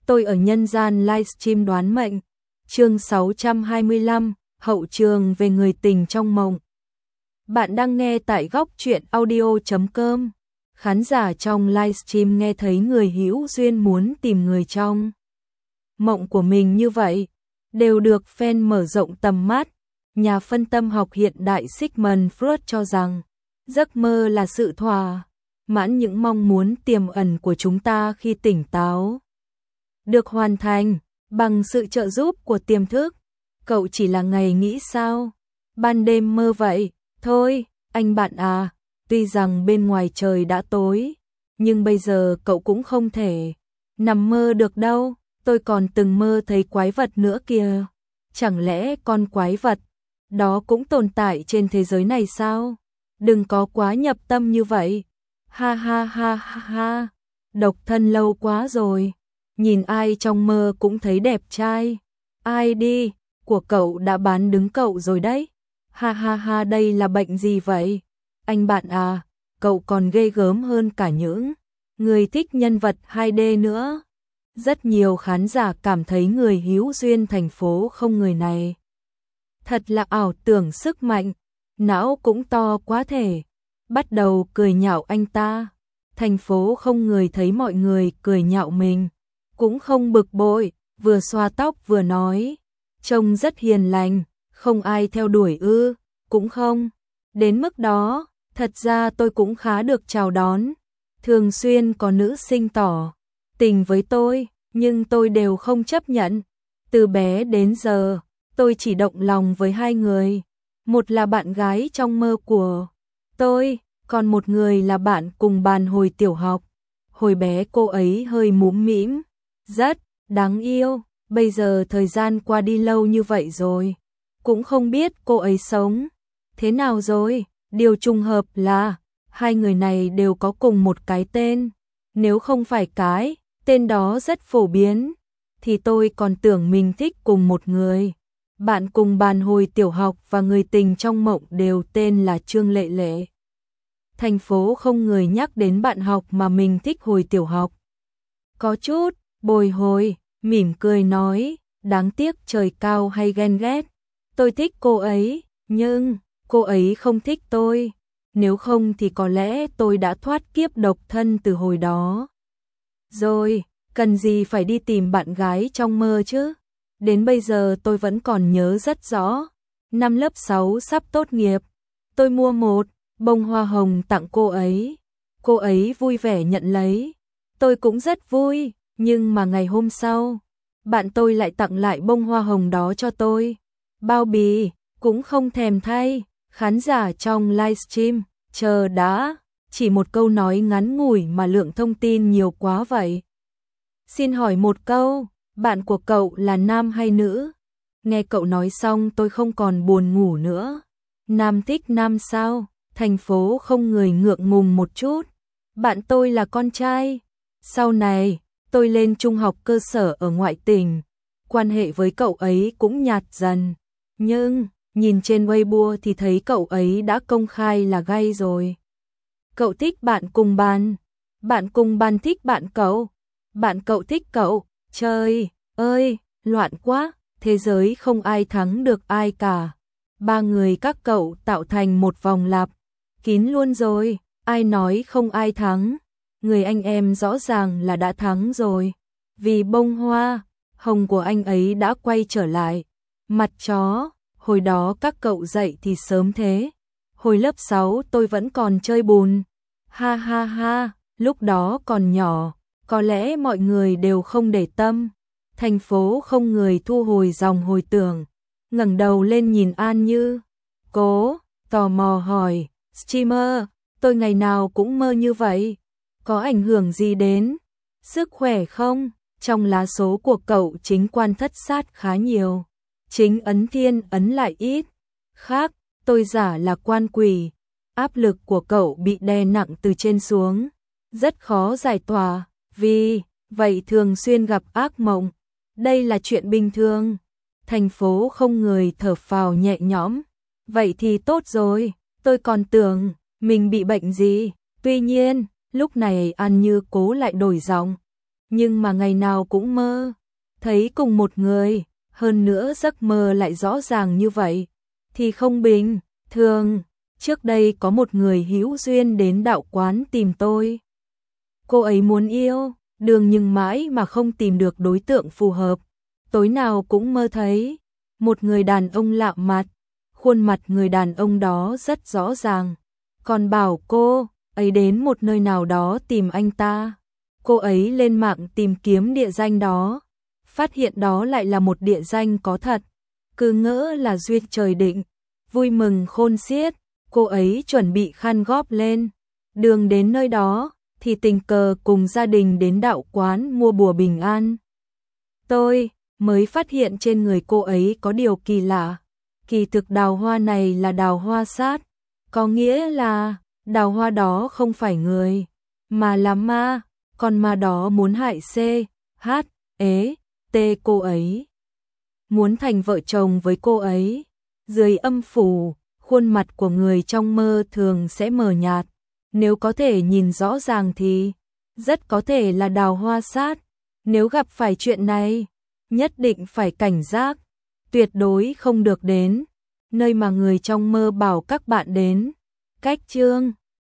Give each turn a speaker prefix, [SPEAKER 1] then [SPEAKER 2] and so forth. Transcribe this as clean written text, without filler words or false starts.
[SPEAKER 1] tôi ở nhân gian livestream đoán mệnh. Chương 625, hậu trường về người tình trong mộng. Bạn đang nghe tại góc truyện audio.com. Khán giả trong livestream nghe thấy người hữu duyên muốn tìm người trong mộng của mình như vậy, đều được fan mở rộng tầm mắt. Nhà phân tâm học hiện đại Sigmund Freud cho rằng, giấc mơ là sự thỏa mãn những mong muốn tiềm ẩn của chúng ta khi tỉnh táo, được hoàn thành bằng sự trợ giúp của tiềm thức. Cậu chỉ là ngày nghĩ sao? Ban đêm mơ vậy, thôi, anh bạn à, tuy rằng bên ngoài trời đã tối, nhưng bây giờ cậu cũng không thể nằm mơ được đâu, tôi còn từng mơ thấy quái vật nữa kìa. Chẳng lẽ con quái vật đó cũng tồn tại trên thế giới này sao? Đừng có quá nhập tâm như vậy. Ha ha ha ha ha, độc thân lâu quá rồi. Nhìn ai trong mơ cũng thấy đẹp trai. Ai đi, của cậu đã bán đứng cậu rồi đấy. Ha ha ha, đây là bệnh gì vậy? Anh bạn à, cậu còn ghê gớm hơn cả những người thích nhân vật 2D nữa. Rất nhiều khán giả cảm thấy người hữu duyên thành phố không người này thật là ảo tưởng sức mạnh, não cũng to quá thể. Bắt đầu cười nhạo anh ta. Thành phố không người thấy mọi người cười nhạo mình, cũng không bực bội, vừa xoa tóc vừa nói, trông rất hiền lành, không ai theo đuổi ư? Cũng không đến mức đó, thật ra tôi cũng khá được chào đón. Thường xuyên có nữ sinh tỏ tình với tôi, nhưng tôi đều không chấp nhận. Từ bé đến giờ, tôi chỉ động lòng với hai người. Một là bạn gái trong mơ của tôi, còn một người là bạn cùng bàn hồi tiểu học. Hồi bé cô ấy hơi mũm mĩm, rất đáng yêu. Bây giờ thời gian qua đi lâu như vậy rồi, cũng không biết cô ấy sống thế nào rồi. Điều trùng hợp là hai người này đều có cùng một cái tên. Nếu không phải cái tên đó rất phổ biến, thì tôi còn tưởng mình thích cùng một người. Bạn cùng bàn hồi tiểu học và người tình trong mộng đều tên là Trương Lệ Lệ. Thành phố không người nhắc đến bạn học mà mình thích hồi tiểu học. Có chút bồi hồi, mỉm cười nói, đáng tiếc trời cao hay ghen ghét. Tôi thích cô ấy, nhưng cô ấy không thích tôi. Nếu không thì có lẽ tôi đã thoát kiếp độc thân từ hồi đó rồi, cần gì phải đi tìm bạn gái trong mơ chứ. Đến bây giờ tôi vẫn còn nhớ rất rõ. Năm lớp 6 sắp tốt nghiệp, tôi mua một bông hoa hồng tặng cô ấy. Cô ấy vui vẻ nhận lấy. Tôi cũng rất vui, nhưng mà ngày hôm sau, bạn tôi lại tặng lại bông hoa hồng đó cho tôi. Bao bì cũng không thèm thay. Khán giả trong livestream, chờ đã, chỉ một câu nói ngắn ngủi mà lượng thông tin nhiều quá vậy. Xin hỏi một câu, bạn của cậu là nam hay nữ? Nghe cậu nói xong tôi không còn buồn ngủ nữa. Nam thích nam sao? Thành phố không người ngượng ngùng một chút. Bạn tôi là con trai. Sau này, tôi lên trung học cơ sở ở ngoại tỉnh. Quan hệ với cậu ấy cũng nhạt dần. Nhưng, nhìn trên Weibo thì thấy cậu ấy đã công khai là gay rồi. Cậu thích bạn cùng bàn. Bạn cùng bàn thích bạn cậu. Bạn cậu thích cậu. Trời ơi, loạn quá. Thế giới không ai thắng được ai cả. Ba người các cậu tạo thành một vòng lặp kín luôn rồi. Ai nói không ai thắng? Người anh em rõ ràng là đã thắng rồi. Vì bông hoa hồng của anh ấy đã quay trở lại. Mặt chó, hồi đó các cậu dậy thì sớm thế. Hồi lớp 6 tôi vẫn còn chơi bùn. Ha ha ha, lúc đó còn nhỏ, có lẽ mọi người đều không để tâm. Thành phố không người thu hồi dòng hồi tưởng, ngẩng đầu lên nhìn An Như. Cố, tò mò hỏi, streamer, tôi ngày nào cũng mơ như vậy, có ảnh hưởng gì đến sức khỏe không? Trong lá số của cậu chính quan thất sát khá nhiều, chính ấn thiên ấn lại ít. Khác, tôi giả là quan quỷ, áp lực của cậu bị đè nặng từ trên xuống, rất khó giải tỏa, vì vậy thường xuyên gặp ác mộng. Đây là chuyện bình thường. Thành phố không người thở phào nhẹ nhõm. Vậy thì tốt rồi, tôi còn tưởng mình bị bệnh gì. Tuy nhiên, lúc này An Như cố lại đổi giọng. nhưng mà ngày nào cũng mơ thấy cùng một người, hơn nữa giấc mơ lại rõ ràng như vậy, thì không bình thường. Trước đây có một người hữu duyên đến đạo quán tìm tôi. Cô ấy muốn yêu đương nhưng mãi mà không tìm được đối tượng phù hợp. Tối nào cũng mơ thấy một người đàn ông lạ mặt, khuôn mặt người đàn ông đó rất rõ ràng, còn bảo cô ấy đến một nơi nào đó tìm anh ta. Cô ấy lên mạng tìm kiếm địa danh đó, phát hiện đó lại là một địa danh có thật, cứ ngỡ là duyên trời định, vui mừng khôn xiết. Cô ấy chuẩn bị khăn góp lên đường đến nơi đó, thì tình cờ cùng gia đình đến đạo quán mua bùa bình an. Tôi mới phát hiện trên người cô ấy có điều kỳ lạ. Kỳ thực đào hoa này là đào hoa sát, có nghĩa là đào hoa đó không phải người, mà là ma. Con ma đó muốn hại C.H.E.T cô ấy, muốn thành vợ chồng với cô ấy. Dưới âm phủ, khuôn mặt của người trong mơ thường sẽ mờ nhạt, nếu có thể nhìn rõ ràng thì rất có thể là đào hoa sát. Nếu gặp phải chuyện này, nhất định phải cảnh giác, tuyệt đối không được đến nơi mà người trong mơ bảo các bạn đến. Cách chương